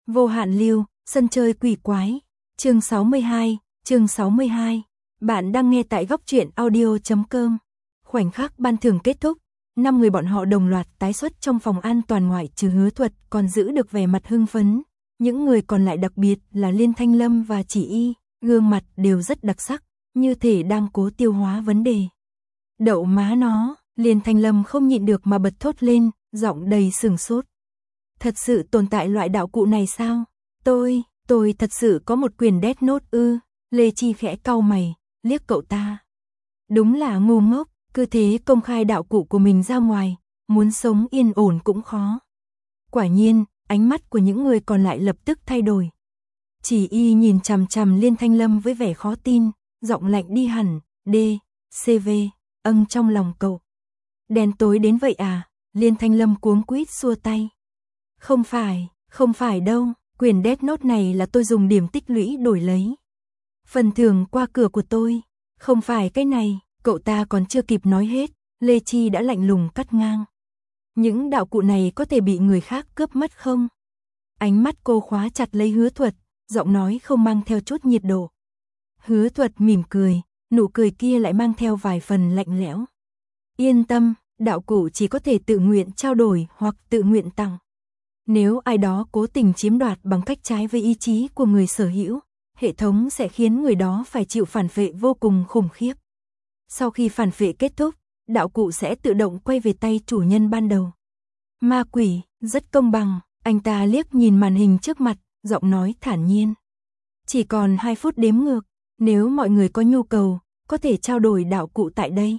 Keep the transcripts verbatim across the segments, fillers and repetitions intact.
Vô hạn lưu, sân chơi quỷ quái. Chương sáu mươi hai, chương sáu mươi hai. Bạn đang nghe tại góc truyện audio chấm com. Khoảnh khắc ban thưởng kết thúc, năm người bọn họ đồng loạt tái xuất trong phòng an toàn ngoại trừ Hứa Thuật còn giữ được vẻ mặt hưng phấn. Những người còn lại đặc biệt là Liên Thanh Lâm và Chỉ Y, gương mặt đều rất đặc sắc, như thể đang cố tiêu hóa vấn đề. Đậu má nó, Liên Thanh Lâm không nhịn được mà bật thốt lên, giọng đầy sửng sốt. Thật sự tồn tại loại đạo cụ này sao? Tôi, tôi thật sự có một quyền Death Note ư? Lê Chi khẽ cau mày, liếc cậu ta. Đúng là ngu ngốc, cứ thế công khai đạo cụ của mình ra ngoài, muốn sống yên ổn cũng khó. Quả nhiên, ánh mắt của những người còn lại lập tức thay đổi. Chỉ Y nhìn chằm chằm Liên Thanh Lâm với vẻ khó tin, giọng lạnh đi hẳn, D, C V, âng trong lòng cậu. Đen tối đến vậy à? Liên Thanh Lâm cuống quýt xua tay. Không phải, không phải đâu, quyền Death Note này là tôi dùng điểm tích lũy đổi lấy. Phần thưởng qua cửa của tôi, không phải cái này, cậu ta còn chưa kịp nói hết, Lê Chi đã lạnh lùng cắt ngang. Những đạo cụ này có thể bị người khác cướp mất không? Ánh mắt cô khóa chặt lấy Hứa Thuật, giọng nói không mang theo chút nhiệt độ. Hứa Thuật mỉm cười, nụ cười kia lại mang theo vài phần lạnh lẽo. Yên tâm, đạo cụ chỉ có thể tự nguyện trao đổi hoặc tự nguyện tặng. Nếu ai đó cố tình chiếm đoạt bằng cách trái với ý chí của người sở hữu, hệ thống sẽ khiến người đó phải chịu phản phệ vô cùng khủng khiếp. Sau khi phản phệ kết thúc, đạo cụ sẽ tự động quay về tay chủ nhân ban đầu. Ma quỷ, rất công bằng, anh ta liếc nhìn màn hình trước mặt, giọng nói thản nhiên. Chỉ còn hai phút đếm ngược, nếu mọi người có nhu cầu, có thể trao đổi đạo cụ tại đây.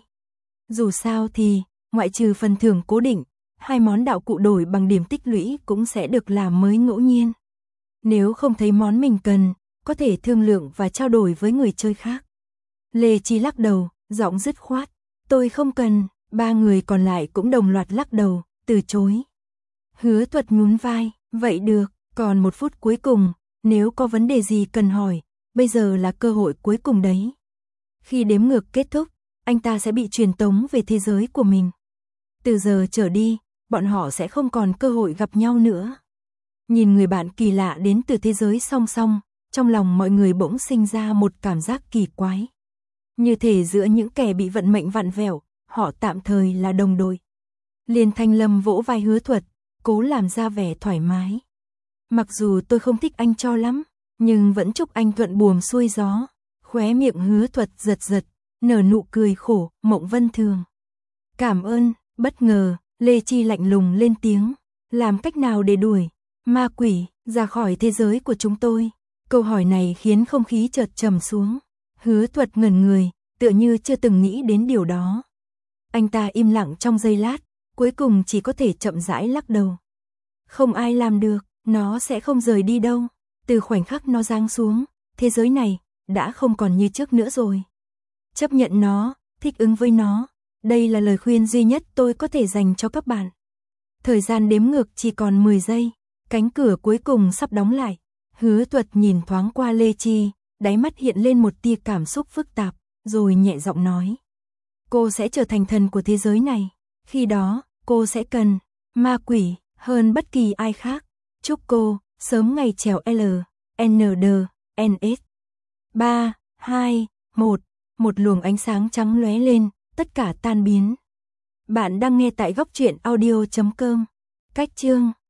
Dù sao thì, ngoại trừ phần thưởng cố định, hai món đạo cụ đổi bằng điểm tích lũy cũng sẽ được làm mới ngẫu nhiên. Nếu không thấy món mình cần, có thể thương lượng và trao đổi với người chơi khác. Lê Chi lắc đầu, giọng dứt khoát. Tôi không cần, ba người còn lại cũng đồng loạt lắc đầu, từ chối. Hứa Thuật nhún vai, vậy được, còn một phút cuối cùng, nếu có vấn đề gì cần hỏi, bây giờ là cơ hội cuối cùng đấy. Khi đếm ngược kết thúc, anh ta sẽ bị truyền tống về thế giới của mình. Từ giờ trở đi, bọn họ sẽ không còn cơ hội gặp nhau nữa. Nhìn người bạn kỳ lạ đến từ thế giới song song, trong lòng mọi người bỗng sinh ra một cảm giác kỳ quái. Như thể giữa những kẻ bị vận mệnh vặn vẹo, họ tạm thời là đồng đội. Liên Thanh Lâm vỗ vai Hứa Thuật, cố làm ra vẻ thoải mái. Mặc dù tôi không thích anh cho lắm, nhưng vẫn chúc anh thuận buồm xuôi gió. Khóe miệng Hứa Thuật giật giật, nở nụ cười khổ, Mộng Vân Thường. Cảm ơn, bất ngờ, Lê Chi lạnh lùng lên tiếng. Làm cách nào để đuổi ma quỷ ra khỏi thế giới của chúng tôi? Câu hỏi này khiến không khí chợt trầm xuống. Hứa Thuật ngẩn người, tựa như chưa từng nghĩ đến điều đó. Anh ta im lặng trong giây lát, cuối cùng chỉ có thể chậm rãi lắc đầu. Không ai làm được, nó sẽ không rời đi đâu. Từ khoảnh khắc nó giáng xuống, thế giới này đã không còn như trước nữa rồi. Chấp nhận nó, thích ứng với nó. Đây là lời khuyên duy nhất tôi có thể dành cho các bạn. Thời gian đếm ngược chỉ còn mười giây, cánh cửa cuối cùng sắp đóng lại. Hứa Thuật nhìn thoáng qua Lê Chi, đáy mắt hiện lên một tia cảm xúc phức tạp, rồi nhẹ giọng nói. Cô sẽ trở thành thần của thế giới này. Khi đó, cô sẽ cần ma quỷ hơn bất kỳ ai khác. Chúc cô sớm ngày trèo L, N D, N S. ba, hai, một. Một luồng ánh sáng trắng lóe lên, tất cả tan biến. Bạn đang nghe tại góc truyện audio chấm com. Cách chương